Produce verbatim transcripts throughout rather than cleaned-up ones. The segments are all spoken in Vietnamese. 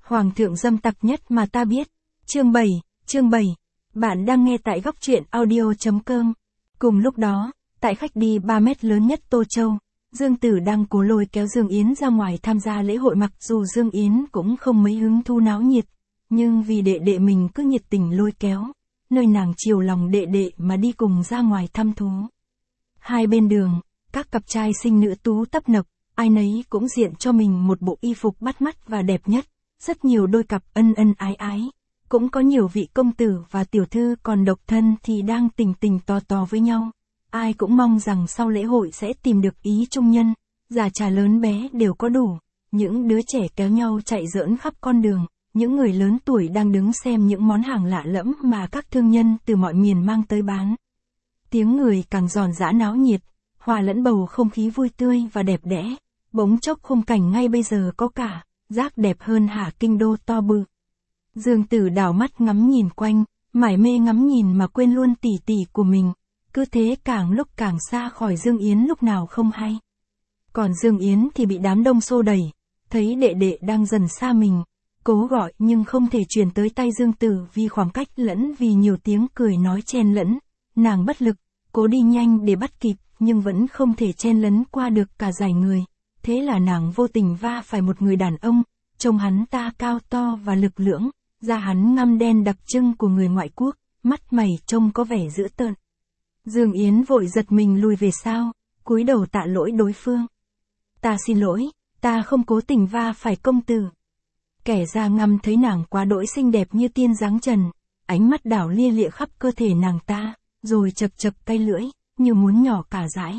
Hoàng thượng dâm tặc nhất mà ta biết. Chương bảy, chương bảy. Bạn đang nghe tại góc truyện audio.com. Cùng lúc đó, tại khách đi ba mét lớn nhất Tô Châu, Dương Tử đang cố lôi kéo Dương Yến ra ngoài tham gia lễ hội, mặc dù Dương Yến cũng không mấy hứng thú náo nhiệt, nhưng vì đệ đệ mình cứ nhiệt tình lôi kéo, nơi nàng chiều lòng đệ đệ mà đi cùng ra ngoài thăm thú. Hai bên đường, các cặp trai sinh nữ tú tấp nập, ai nấy cũng diện cho mình một bộ y phục bắt mắt và đẹp nhất, rất nhiều đôi cặp ân ân ái ái. Cũng có nhiều vị công tử và tiểu thư còn độc thân thì đang tình tình tò tò với nhau. Ai cũng mong rằng sau lễ hội sẽ tìm được ý chung nhân, già trà lớn bé đều có đủ. Những đứa trẻ kéo nhau chạy giỡn khắp con đường, những người lớn tuổi đang đứng xem những món hàng lạ lẫm mà các thương nhân từ mọi miền mang tới bán. Tiếng người càng giòn giã náo nhiệt, hòa lẫn bầu không khí vui tươi và đẹp đẽ. Bỗng chốc khung cảnh ngay bây giờ có cả, rác đẹp hơn hả kinh đô to bự. Dương Tử đảo mắt ngắm nhìn quanh, mải mê ngắm nhìn mà quên luôn tỷ tỷ của mình, cứ thế càng lúc càng xa khỏi Dương Yến lúc nào không hay. Còn Dương Yến thì bị đám đông xô đẩy, thấy đệ đệ đang dần xa mình, cố gọi nhưng không thể truyền tới tay Dương Tử vì khoảng cách lẫn vì nhiều tiếng cười nói chen lẫn, nàng bất lực, cố đi nhanh để bắt kịp nhưng vẫn không thể chen lấn qua được cả dải người, thế là nàng vô tình va phải một người đàn ông, trông hắn ta cao to và lực lưỡng. Da hắn ngăm đen đặc trưng của người ngoại quốc, mắt mày trông có vẻ dữ tợn. Dương Yến vội giật mình lùi về sau, cúi đầu tạ lỗi đối phương. Ta xin lỗi, ta không cố tình va phải công tử. Kẻ da ngăm thấy nàng quá đỗi xinh đẹp như tiên dáng trần, ánh mắt đảo lia lịa khắp cơ thể nàng ta, rồi chật chật cay lưỡi, như muốn nhỏ cả dãi.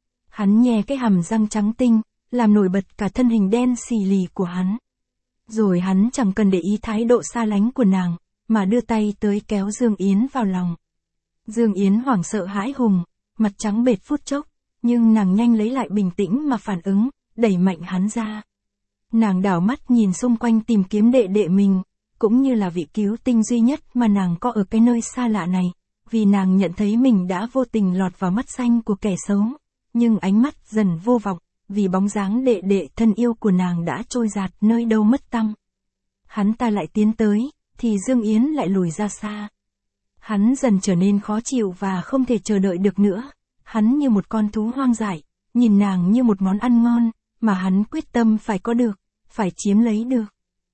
Hắn nhè cái hàm răng trắng tinh, làm nổi bật cả thân hình đen xì lì của hắn. Rồi hắn chẳng cần để ý thái độ xa lánh của nàng, mà đưa tay tới kéo Dương Yến vào lòng. Dương Yến hoảng sợ hãi hùng, mặt trắng bệch phút chốc, nhưng nàng nhanh lấy lại bình tĩnh mà phản ứng, đẩy mạnh hắn ra. Nàng đảo mắt nhìn xung quanh tìm kiếm đệ đệ mình, cũng như là vị cứu tinh duy nhất mà nàng có ở cái nơi xa lạ này, vì nàng nhận thấy mình đã vô tình lọt vào mắt xanh của kẻ xấu, nhưng ánh mắt dần vô vọng. Vì bóng dáng đệ đệ thân yêu của nàng đã trôi dạt nơi đâu mất tăm. Hắn ta lại tiến tới, thì Dương Yến lại lùi ra xa. Hắn dần trở nên khó chịu và không thể chờ đợi được nữa. Hắn như một con thú hoang dại, nhìn nàng như một món ăn ngon, mà hắn quyết tâm phải có được, phải chiếm lấy được.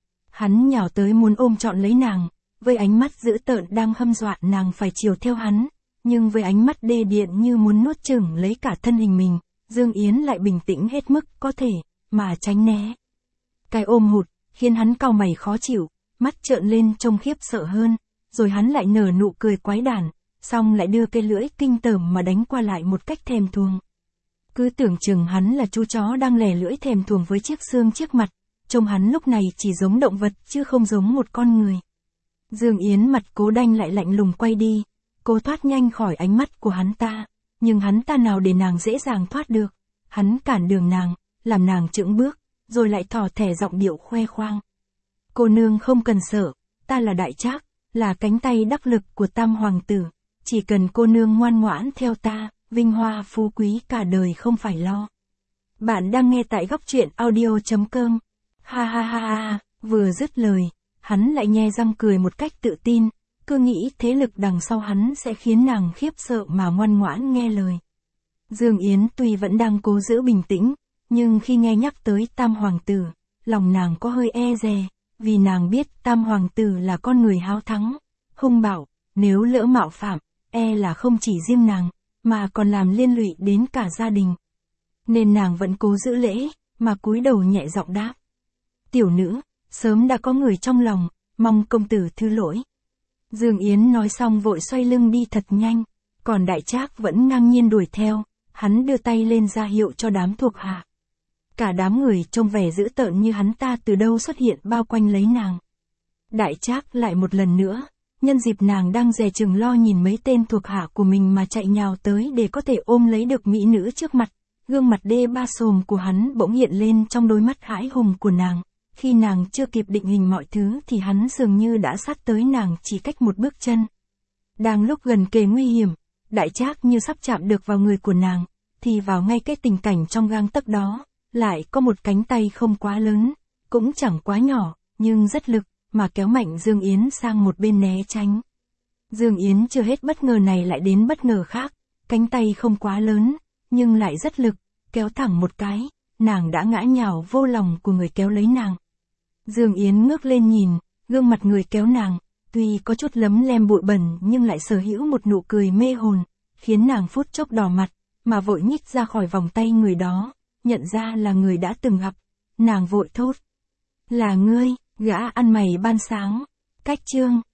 Hắn nhào tới muốn ôm trọn lấy nàng, với ánh mắt dữ tợn đang hâm dọa nàng phải chiều theo hắn, nhưng với ánh mắt đê điện như muốn nuốt chửng lấy cả thân hình mình. Dương Yến lại bình tĩnh hết mức có thể, mà tránh né. Cái ôm hụt, khiến hắn cau mày khó chịu, mắt trợn lên trông khiếp sợ hơn, rồi hắn lại nở nụ cười quái đản, xong lại đưa cây lưỡi kinh tởm mà đánh qua lại một cách thèm thuồng. Cứ tưởng chừng hắn là chú chó đang lè lưỡi thèm thuồng với chiếc xương trước mặt, trông hắn lúc này chỉ giống động vật chứ không giống một con người. Dương Yến mặt cố đanh lại lạnh lùng quay đi, cố thoát nhanh khỏi ánh mắt của hắn ta. Nhưng hắn ta nào để nàng dễ dàng thoát được, hắn cản đường nàng, làm nàng chững bước, rồi lại thò thẻ giọng điệu khoe khoang. Cô nương không cần sợ, ta là Đại Trác, là cánh tay đắc lực của Tam Hoàng tử, chỉ cần cô nương ngoan ngoãn theo ta, vinh hoa phú quý cả đời không phải lo. Bạn đang nghe tại góc truyện audio.com. Ha ha ha ha, vừa dứt lời, hắn lại nhe răng cười một cách tự tin. Cứ nghĩ thế lực đằng sau hắn sẽ khiến nàng khiếp sợ mà ngoan ngoãn nghe lời. Dương Yến tuy vẫn đang cố giữ bình tĩnh, nhưng khi nghe nhắc tới Tam Hoàng tử, lòng nàng có hơi e dè, vì nàng biết Tam Hoàng tử là con người háo thắng, hung bạo, nếu lỡ mạo phạm, e là không chỉ riêng nàng, mà còn làm liên lụy đến cả gia đình. Nên nàng vẫn cố giữ lễ, mà cúi đầu nhẹ giọng đáp. Tiểu nữ, sớm đã có người trong lòng, mong công tử thứ lỗi. Dương Yến nói xong vội xoay lưng đi thật nhanh, còn Đại Trác vẫn ngang nhiên đuổi theo, hắn đưa tay lên ra hiệu cho đám thuộc hạ. Cả đám người trông vẻ dữ tợn như hắn ta từ đâu xuất hiện bao quanh lấy nàng. Đại Trác lại một lần nữa, nhân dịp nàng đang dè chừng lo nhìn mấy tên thuộc hạ của mình mà chạy nhào tới để có thể ôm lấy được mỹ nữ trước mặt, gương mặt đê ba xồm của hắn bỗng hiện lên trong đôi mắt hãi hùng của nàng. Khi nàng chưa kịp định hình mọi thứ thì hắn dường như đã sát tới nàng chỉ cách một bước chân. Đang lúc gần kề nguy hiểm, Đại Trác như sắp chạm được vào người của nàng, thì vào ngay cái tình cảnh trong gang tấc đó, lại có một cánh tay không quá lớn, cũng chẳng quá nhỏ, nhưng rất lực, mà kéo mạnh Dương Yến sang một bên né tránh. Dương Yến chưa hết bất ngờ này lại đến bất ngờ khác, cánh tay không quá lớn, nhưng lại rất lực, kéo thẳng một cái, nàng đã ngã nhào vô lòng của người kéo lấy nàng. Dương Yến ngước lên nhìn, gương mặt người kéo nàng, tuy có chút lấm lem bụi bẩn nhưng lại sở hữu một nụ cười mê hồn, khiến nàng phút chốc đỏ mặt, mà vội nhích ra khỏi vòng tay người đó, nhận ra là người đã từng gặp. Nàng vội thốt: "Là ngươi, gã ăn mày ban sáng." Cách chương